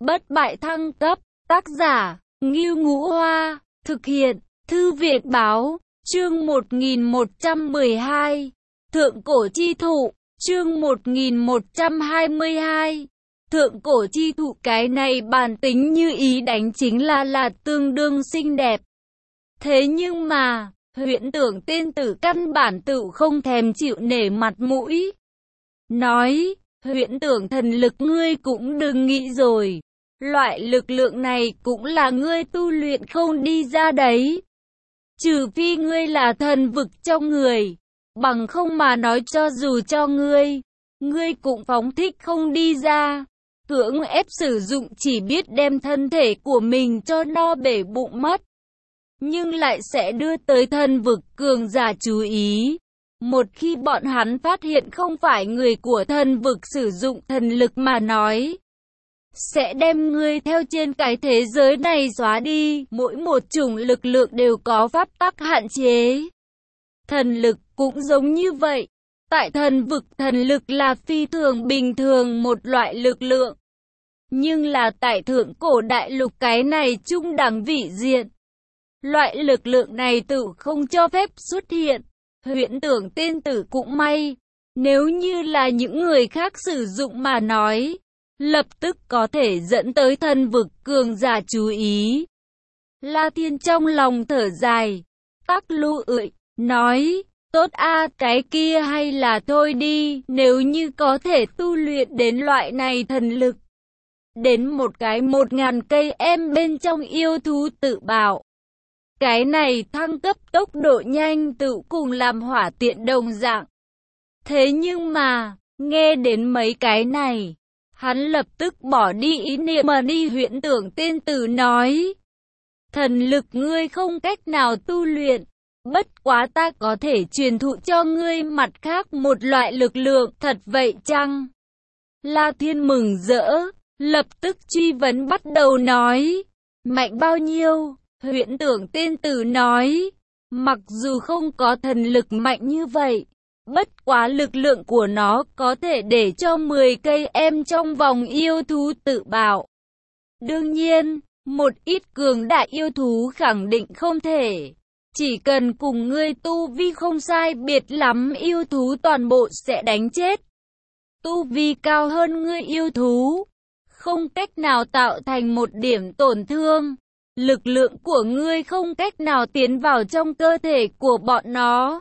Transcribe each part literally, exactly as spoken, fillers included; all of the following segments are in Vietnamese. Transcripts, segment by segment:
Bất bại thăng cấp, tác giả, Ngưu Ngũ Hoa, thực hiện, Thư viện báo, chương một nghìn một trăm mười hai, Thượng cổ chi thụ, chương một nghìn một trăm hai mươi hai, Thượng cổ chi thụ. Cái này bản tính như ý đánh chính là là tương đương xinh đẹp. Thế nhưng mà, Huyễn Tưởng tiên tử căn bản tự không thèm chịu nể mặt mũi. Nói, Huyễn Tưởng thần lực ngươi cũng đừng nghĩ rồi. Loại lực lượng này cũng là ngươi tu luyện không đi ra đấy. Trừ phi ngươi là thần vực trong người. Bằng không mà nói cho dù cho ngươi, ngươi cũng phóng thích không đi ra. Cưỡng ép sử dụng chỉ biết đem thân thể của mình cho no bể bụng mất. Nhưng lại sẽ đưa tới thần vực cường giả chú ý. Một khi bọn hắn phát hiện không phải người của thần vực sử dụng thần lực mà nói, sẽ đem ngươi theo trên cái thế giới này xóa đi. Mỗi một chủng lực lượng đều có pháp tắc hạn chế. Thần lực cũng giống như vậy. Tại thần vực, thần lực là phi thường bình thường một loại lực lượng. Nhưng là tại thượng cổ đại lục cái này trung đẳng vị diện. Loại lực lượng này tự không cho phép xuất hiện. Huyễn Tưởng tiên tử cũng may. Nếu như là những người khác sử dụng mà nói, lập tức có thể dẫn tới thần vực cường giả chú ý. La Thiên trong lòng thở dài. Tắc Lu ưỡi, nói, tốt a, cái kia hay là thôi đi, nếu như có thể tu luyện đến loại này thần lực. Đến một cái một ngàn cây em bên trong yêu thú tự bảo. Cái này thăng cấp tốc độ nhanh tự cùng làm hỏa tiện đồng dạng. Thế nhưng mà, nghe đến mấy cái này, hắn lập tức bỏ đi ý niệm mà đi. Huyễn Tưởng tiên tử nói, thần lực ngươi không cách nào tu luyện, bất quá ta có thể truyền thụ cho ngươi mặt khác một loại lực lượng. Thật vậy chăng? La Thiên mừng rỡ, lập tức truy vấn bắt đầu nói, mạnh bao nhiêu? Huyễn Tưởng tiên tử nói, mặc dù không có thần lực mạnh như vậy, bất quá lực lượng của nó có thể để cho mười cây em trong vòng yêu thú tự bạo. Đương nhiên, một ít cường đại yêu thú khẳng định không thể. Chỉ cần cùng ngươi tu vi không sai biệt lắm yêu thú toàn bộ sẽ đánh chết. Tu vi cao hơn ngươi yêu thú, không cách nào tạo thành một điểm tổn thương. Lực lượng của ngươi không cách nào tiến vào trong cơ thể của bọn nó.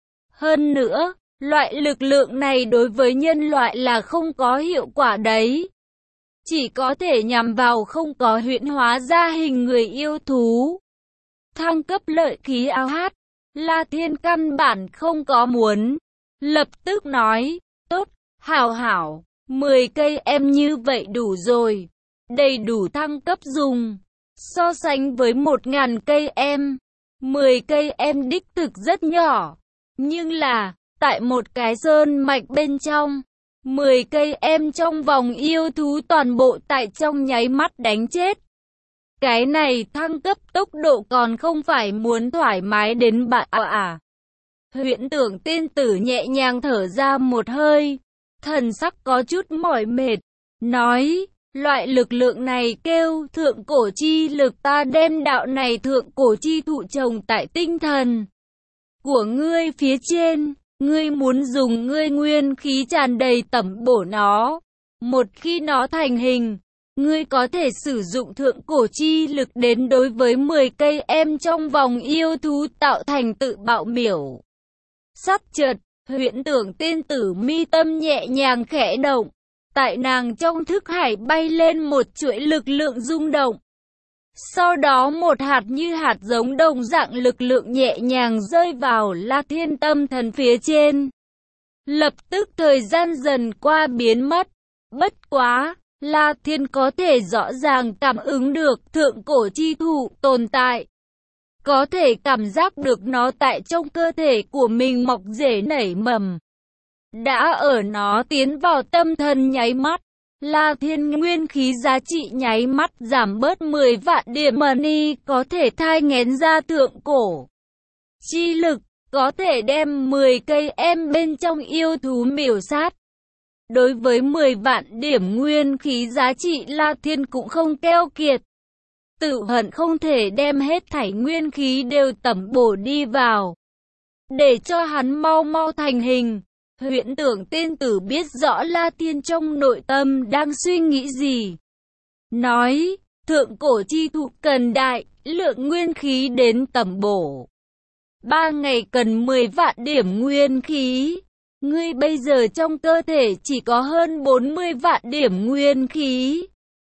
Hơn nữa, loại lực lượng này đối với nhân loại là không có hiệu quả đấy. Chỉ có thể nhằm vào không có huyễn hóa ra hình người yêu thú. Thăng cấp lợi khí áo hát, La Thiên căn bản không có muốn. Lập tức nói, tốt, hảo hảo, mười cây em như vậy đủ rồi. Đầy đủ thăng cấp dùng. So sánh với một ngàn cây em, mười cây em đích thực rất nhỏ. Nhưng là, tại một cái sơn mạch bên trong, mười cây em trong vòng yêu thú toàn bộ tại trong nháy mắt đánh chết. Cái này thăng cấp tốc độ còn không phải muốn thoải mái đến bạn à à. Huyễn Tưởng tiên tử nhẹ nhàng thở ra một hơi, thần sắc có chút mỏi mệt, nói, loại lực lượng này kêu thượng cổ chi lực. Ta đem đạo này thượng cổ chi thụ trồng tại tinh thần của ngươi phía trên. Ngươi muốn dùng ngươi nguyên khí tràn đầy tẩm bổ nó. Một khi nó thành hình, ngươi có thể sử dụng thượng cổ chi lực đến đối với mười cây em trong vòng yêu thú tạo thành tự bạo miểu. Sắp chợt, Huyễn Tưởng tiên tử mi tâm nhẹ nhàng khẽ động. Tại nàng trong thức hải bay lên một chuỗi lực lượng rung động. Sau đó một hạt như hạt giống đồng dạng lực lượng nhẹ nhàng rơi vào La Thiên tâm thần phía trên. Lập tức thời gian dần qua biến mất. Bất quá, La Thiên có thể rõ ràng cảm ứng được thượng cổ chi thụ tồn tại. Có thể cảm giác được nó tại trong cơ thể của mình mọc rễ nảy mầm. Đã ở nó tiến vào tâm thần nháy mắt, La Thiên nguyên khí giá trị nháy mắt giảm bớt mười vạn điểm money, có thể thai nghén ra thượng cổ chi lực, có thể đem mười cây em bên trong yêu thú miểu sát. Đối với mười vạn điểm nguyên khí giá trị, La Thiên cũng không keo kiệt. Tự hận không thể đem hết thảy nguyên khí đều tẩm bổ đi vào, để cho hắn mau mau thành hình. Huyễn Tưởng Tiên Tử biết rõ La Thiên trong nội tâm đang suy nghĩ gì. Nói, thượng cổ chi thụ cần đại lượng nguyên khí đến tẩm bổ. Ba ngày cần mười vạn điểm nguyên khí. Ngươi bây giờ trong cơ thể chỉ có hơn bốn mươi vạn điểm nguyên khí.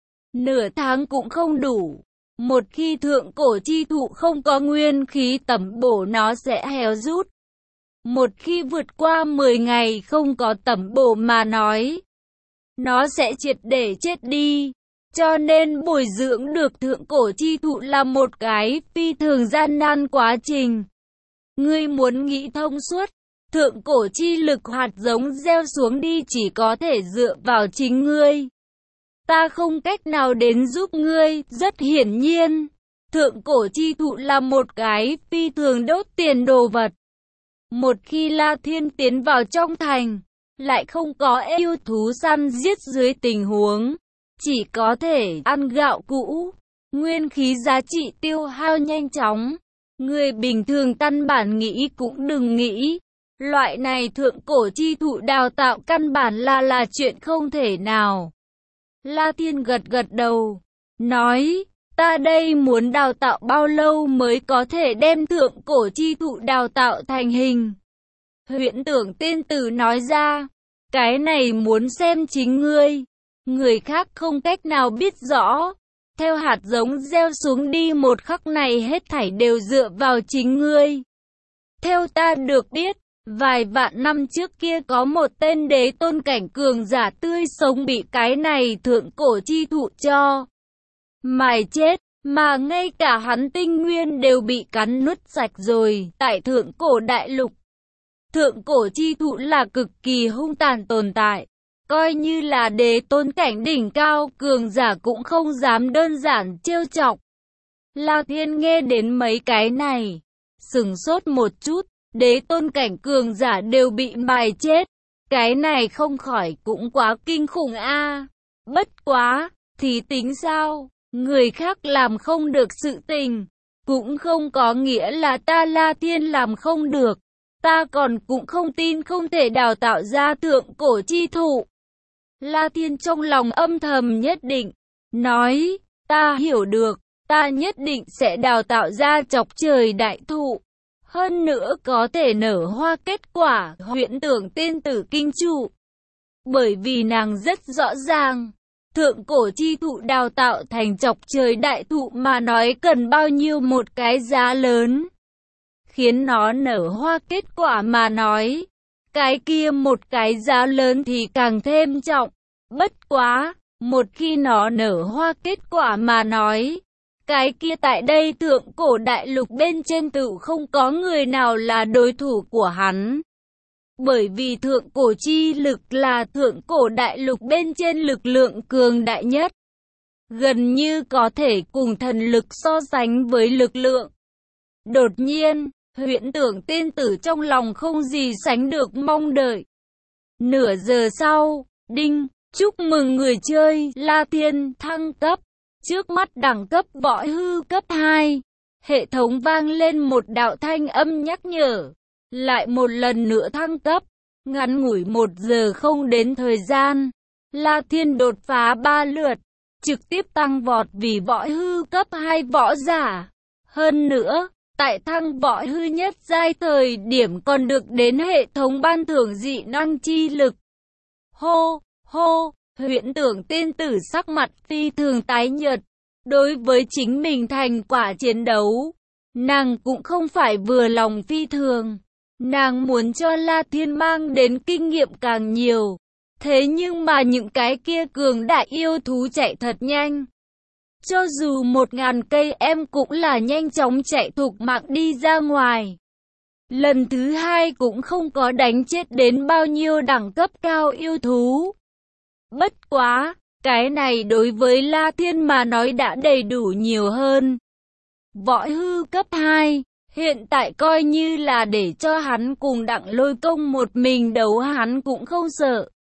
Nửa tháng cũng không đủ. Một khi thượng cổ chi thụ không có nguyên khí tẩm bổ, nó sẽ héo rút. Một khi vượt qua mười ngày không có tẩm bổ mà nói, nó sẽ triệt để chết đi. Cho nên bồi dưỡng được thượng cổ chi thụ là một cái phi thường gian nan quá trình. Ngươi muốn nghĩ thông suốt, thượng cổ chi lực hạt giống gieo xuống đi chỉ có thể dựa vào chính ngươi. Ta không cách nào đến giúp ngươi. Rất hiển nhiên, thượng cổ chi thụ là một cái phi thường đốt tiền đồ vật. Một khi La Thiên tiến vào trong thành, lại không có yêu thú săn giết dưới tình huống, chỉ có thể ăn gạo cũ. Nguyên khí giá trị tiêu hao nhanh chóng. Người bình thường căn bản nghĩ cũng đừng nghĩ. Loại này thượng cổ chi thụ đào tạo căn bản là là chuyện không thể nào. La Thiên gật gật đầu, nói, ta đây muốn đào tạo bao lâu mới có thể đem thượng cổ chi thụ đào tạo thành hình? Huyễn Tưởng Tiên Tử nói ra, cái này muốn xem chính ngươi. Người khác không cách nào biết rõ. Theo hạt giống gieo xuống đi một khắc này hết thảy đều dựa vào chính ngươi. Theo ta được biết, vài vạn năm trước kia có một tên đế tôn cảnh cường giả tươi sống bị cái này thượng cổ chi thụ cho mài chết, mà ngay cả hắn tinh nguyên đều bị cắn nuốt sạch rồi. Tại thượng cổ đại lục, thượng cổ chi thụ là cực kỳ hung tàn tồn tại. Coi như là đế tôn cảnh đỉnh cao, cường giả cũng không dám đơn giản trêu chọc. La Thiên nghe đến mấy cái này, sửng sốt một chút. Đế tôn cảnh cường giả đều bị mài chết. Cái này không khỏi cũng quá kinh khủng a. À. Bất quá, thì tính sao? Người khác làm không được sự tình, cũng không có nghĩa là ta La Thiên làm không được. Ta còn cũng không tin không thể đào tạo ra thượng cổ chi thụ. La Thiên trong lòng âm thầm nhất định, nói, ta hiểu được, ta nhất định sẽ đào tạo ra chọc trời đại thụ. Hơn nữa có thể nở hoa kết quả. Huyễn Tưởng Tiên Tử kinh trụ, bởi vì nàng rất rõ ràng, thượng cổ chi thụ đào tạo thành chọc trời đại thụ mà nói cần bao nhiêu một cái giá lớn. Khiến nó nở hoa kết quả mà nói, cái kia một cái giá lớn thì càng thêm trọng. Bất quá, một khi nó nở hoa kết quả mà nói, cái kia tại đây thượng cổ đại lục bên trên tự không có người nào là đối thủ của hắn. Bởi vì thượng cổ chi lực là thượng cổ đại lục bên trên lực lượng cường đại nhất. Gần như có thể cùng thần lực so sánh với lực lượng. Đột nhiên, Huyễn Tưởng Tiên Tử trong lòng không gì sánh được mong đợi. Nửa giờ sau, đinh, chúc mừng người chơi La Thiên thăng cấp. Trước mắt đẳng cấp võ hư cấp hai. Hệ thống vang lên một đạo thanh âm nhắc nhở. Lại một lần nữa thăng cấp. Ngắn ngủi một giờ không đến thời gian, La Thiên đột phá ba lượt, trực tiếp tăng vọt vì võ hư cấp hai võ giả. Hơn nữa, tại thăng võ hư nhất giai thời điểm còn được đến hệ thống ban thưởng dị năng chi lực. Hô, hô, Huyễn Tưởng Tiên Tử sắc mặt phi thường tái nhợt. Đối với chính mình thành quả chiến đấu, nàng cũng không phải vừa lòng phi thường. Nàng muốn cho La Thiên mang đến kinh nghiệm càng nhiều. Thế nhưng mà những cái kia cường đại yêu thú chạy thật nhanh. Cho dù một ngàn cây em cũng là nhanh chóng chạy thục mạng đi ra ngoài. Lần thứ hai cũng không có đánh chết đến bao nhiêu đẳng cấp cao yêu thú. Bất quá, cái này đối với La Thiên mà nói đã đầy đủ nhiều hơn. Võ hư cấp hai, hiện tại coi như là để cho hắn cùng Đặng Lôi Công một mình đấu hắn cũng không sợ.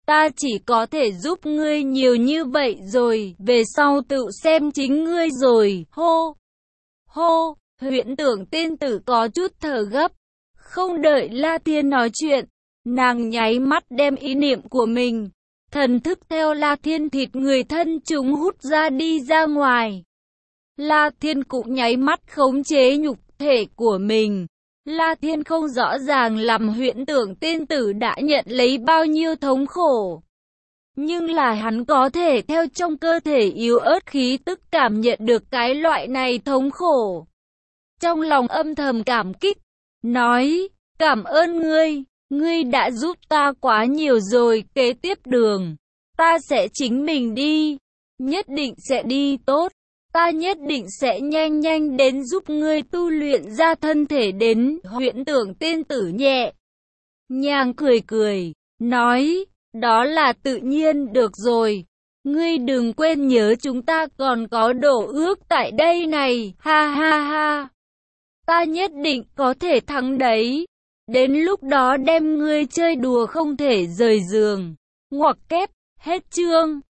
Ta chỉ có thể giúp ngươi nhiều như vậy rồi, về sau tự xem chính ngươi rồi, hô, hô, Huyễn Tưởng tiên tử có chút thở gấp, không đợi La Thiên nói chuyện, nàng nháy mắt đem ý niệm của mình, thần thức theo La Thiên thịt người thân chúng hút ra đi ra ngoài. La Thiên cũng nháy mắt khống chế nhục thể của mình. La Thiên không rõ ràng làm Huyễn Tưởng tiên tử đã nhận lấy bao nhiêu thống khổ. Nhưng là hắn có thể theo trong cơ thể yếu ớt khí tức cảm nhận được cái loại này thống khổ. Trong lòng âm thầm cảm kích, nói, cảm ơn ngươi, ngươi đã giúp ta quá nhiều rồi, kế tiếp đường, ta sẽ chính mình đi, nhất định sẽ đi tốt, ta nhất định sẽ nhanh nhanh đến giúp ngươi tu luyện ra thân thể đến. Huyễn Tưởng tiên tử nhẹ nhàng cười cười, nói, đó là tự nhiên, được rồi, ngươi đừng quên nhớ chúng ta còn có đổ ước tại đây này, ha ha ha, ta nhất định có thể thắng đấy, đến lúc đó đem ngươi chơi đùa không thể rời giường, ngoặc kép, hết chương.